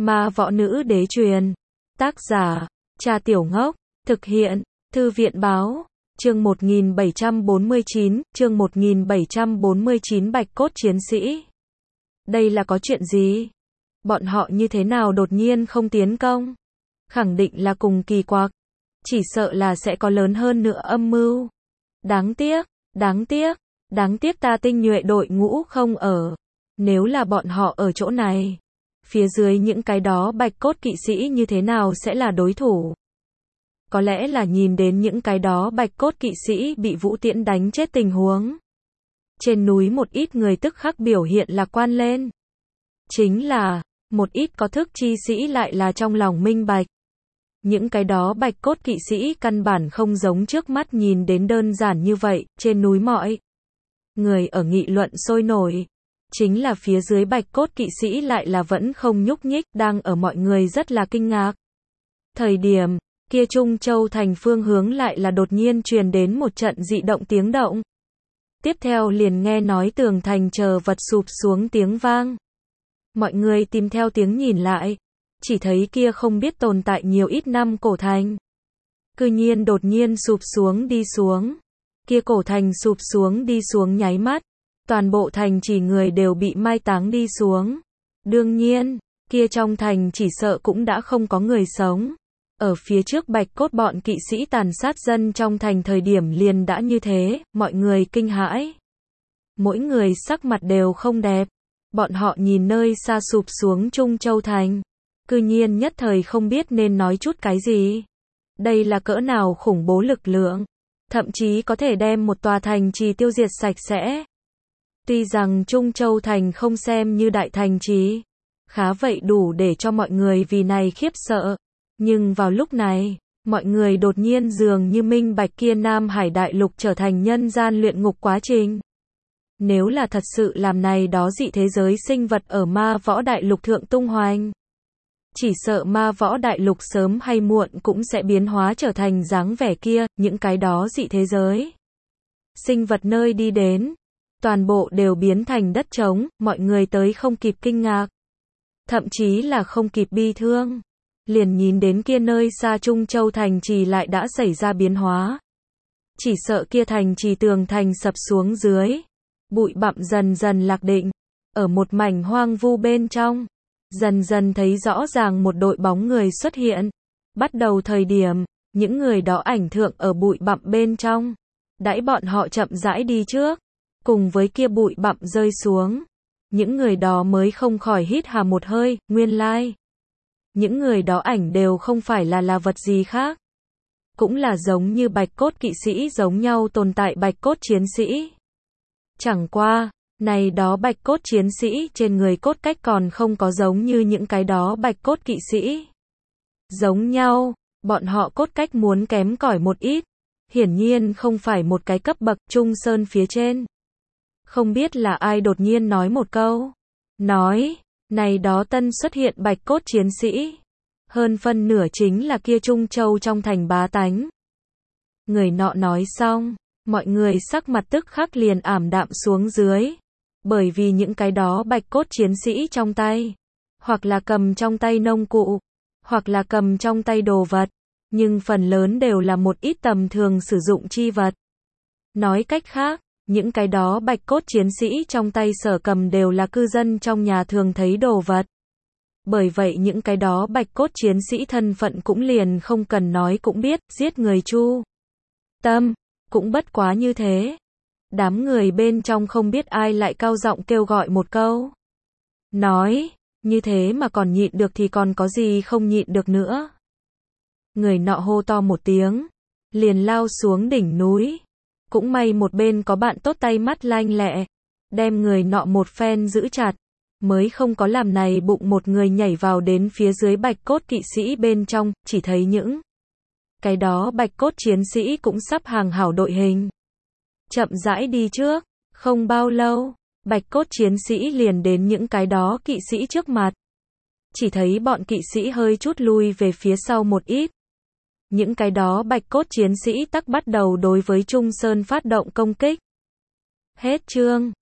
Ma võ nữ đế truyền. Tác giả, Cha Tiểu Ngốc. Thực hiện, Thư viện báo. Chương 1749, Bạch cốt chiến sĩ. Đây là có chuyện gì? Bọn họ như thế nào đột nhiên không tiến công? Khẳng định là cùng kỳ quặc. Chỉ sợ là sẽ có lớn hơn nữa âm mưu. Đáng tiếc ta tinh nhuệ đội ngũ không ở. Nếu là bọn họ ở chỗ này, phía dưới những cái đó bạch cốt kỵ sĩ như thế nào sẽ là đối thủ? Có lẽ là nhìn đến những cái đó bạch cốt kỵ sĩ bị Vũ Tiễn đánh chết tình huống. Trên núi một ít người tức khắc biểu hiện lạc quan lên. Chính là, một ít có thức chi sĩ lại là trong lòng minh bạch. Những cái đó bạch cốt kỵ sĩ căn bản không giống trước mắt nhìn đến đơn giản như vậy, trên núi mọi người ở nghị luận sôi nổi. Chính là phía dưới bạch cốt kỵ sĩ lại là vẫn không nhúc nhích, đang ở mọi người rất là kinh ngạc. Thời điểm kia Trung Châu thành phương hướng lại là đột nhiên truyền đến một trận dị động tiếng động. Tiếp theo liền nghe nói tường thành chờ vật sụp xuống tiếng vang. Mọi người tìm theo tiếng nhìn lại, chỉ thấy kia không biết tồn tại nhiều ít năm cổ thành. Cư nhiên đột nhiên sụp xuống đi xuống. Kia cổ thành sụp xuống đi xuống nháy mắt, toàn bộ thành chỉ người đều bị mai táng đi xuống. Đương nhiên, kia trong thành chỉ sợ cũng đã không có người sống. Ở phía trước bạch cốt bọn kỵ sĩ tàn sát dân trong thành thời điểm liền đã như thế, mọi người kinh hãi. Mỗi người sắc mặt đều không đẹp. Bọn họ nhìn nơi xa sụp xuống Trung Châu thành. Cư nhiên nhất thời không biết nên nói chút cái gì. Đây là cỡ nào khủng bố lực lượng. Thậm chí có thể đem một tòa thành trì tiêu diệt sạch sẽ. Tuy rằng Trung Châu thành không xem như đại thành trì, khá vậy đủ để cho mọi người vì này khiếp sợ. Nhưng vào lúc này, mọi người đột nhiên dường như minh bạch kia Nam Hải đại lục trở thành nhân gian luyện ngục quá trình. Nếu là thật sự làm này đó dị thế giới sinh vật ở ma võ đại lục thượng tung hoành, chỉ sợ ma võ đại lục sớm hay muộn cũng sẽ biến hóa trở thành dáng vẻ kia, những cái đó dị thế giới. Sinh vật nơi đi đến, toàn bộ đều biến thành đất trống, mọi người tới không kịp kinh ngạc. Thậm chí là không kịp bi thương. Liền nhìn đến kia nơi xa Trung Châu thành trì lại đã xảy ra biến hóa. Chỉ sợ kia thành trì tường thành sập xuống dưới. Bụi bặm dần dần lạc định. Ở một mảnh hoang vu bên trong. Dần dần thấy rõ ràng một đội bóng người xuất hiện. Bắt đầu thời điểm, những người đó ảnh thượng ở bụi bặm bên trong. Đãi bọn họ chậm rãi đi trước. Cùng với kia bụi bặm rơi xuống. Những người đó mới không khỏi hít hà một hơi, nguyên lai. Những người đó ảnh đều không phải là vật gì khác. Cũng là giống như bạch cốt kỵ sĩ giống nhau tồn tại bạch cốt chiến sĩ. Chẳng qua, này đó bạch cốt chiến sĩ trên người cốt cách còn không có giống như những cái đó bạch cốt kỵ sĩ. Giống nhau, bọn họ cốt cách muốn kém cỏi một ít. Hiển nhiên không phải một cái cấp bậc trung sơn phía trên. Không biết là ai đột nhiên nói một câu. Nói, này đó tân xuất hiện bạch cốt chiến sĩ. Hơn phân nửa chính là kia Trung Châu trong thành bá tánh. Người nọ nói xong, mọi người sắc mặt tức khắc liền ảm đạm xuống dưới. Bởi vì những cái đó bạch cốt chiến sĩ trong tay, hoặc là cầm trong tay nông cụ, hoặc là cầm trong tay đồ vật, nhưng phần lớn đều là một ít tầm thường sử dụng chi vật. Nói cách khác, những cái đó bạch cốt chiến sĩ trong tay sở cầm đều là cư dân trong nhà thường thấy đồ vật. Bởi vậy những cái đó bạch cốt chiến sĩ thân phận cũng liền không cần nói cũng biết, giết người chu tâm, cũng bất quá như thế. Đám người bên trong không biết ai lại cao giọng kêu gọi một câu. Nói, như thế mà còn nhịn được thì còn có gì không nhịn được nữa. Người nọ hô to một tiếng, liền lao xuống đỉnh núi. Cũng may một bên có bạn tốt tay mắt lanh lẹ, đem người nọ một phen giữ chặt, mới không có làm này bụng một người nhảy vào đến phía dưới bạch cốt kỵ sĩ bên trong, chỉ thấy những cái đó bạch cốt chiến sĩ cũng sắp hàng hảo đội hình. Chậm rãi đi trước, không bao lâu, bạch cốt chiến sĩ liền đến những cái đó kỵ sĩ trước mặt. Chỉ thấy bọn kỵ sĩ hơi chút lui về phía sau một ít. Những cái đó bạch cốt chiến sĩ tắc bắt đầu đối với Trung Sơn phát động công kích. Hết chương.